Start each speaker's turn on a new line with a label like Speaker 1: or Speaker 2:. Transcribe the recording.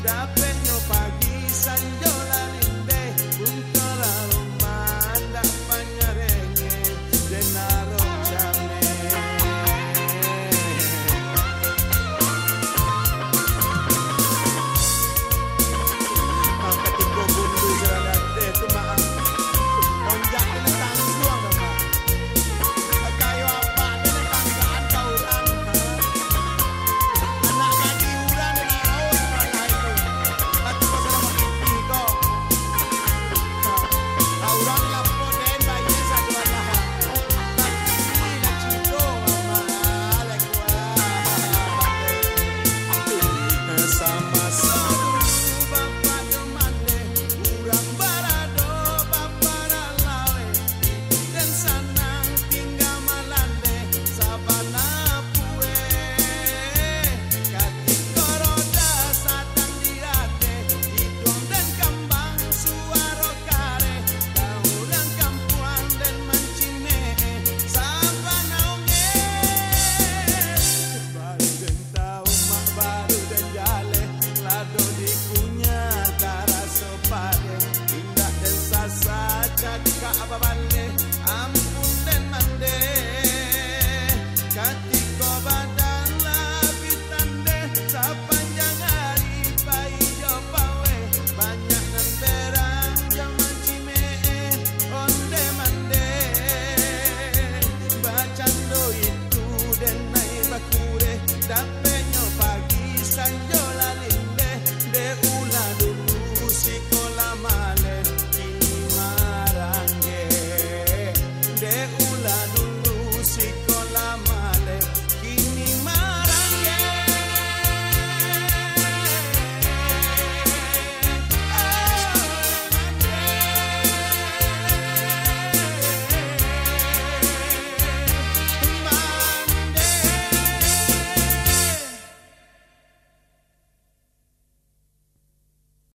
Speaker 1: Dapetnya pagi sanjola linde untuk la romanda pagnarenge denaro chame. Ketika bundu seradate tu maaf onjak kena tangguang nama. Kayu apa kena tanggaan kau orang. Anak kaki orang dengan aus malai tu. Aku pasal mak pipi kau. Kau orang lapor den bayi satu Allah. Tapi nak cinta amal kuat. Sama satu bapa demande urang barado bapa ralawe dan sanang tinggal malande sabana pue kati koroda sadang dirate hidung dan kambang suaro kare kaulang kampuan dan mancine sabana onge baru dan tahu mak baru dan jale lado dikunya kara sopade indah dan sasa cakak apa bale ampun dan mande katiko badan labit tande sepanjang hari bayi jopawe banyak nan berang jaman cime onde mande bacando itu dan naik bakure dapetnya pagi sanjola linde de ula dulu sikola male kini marange de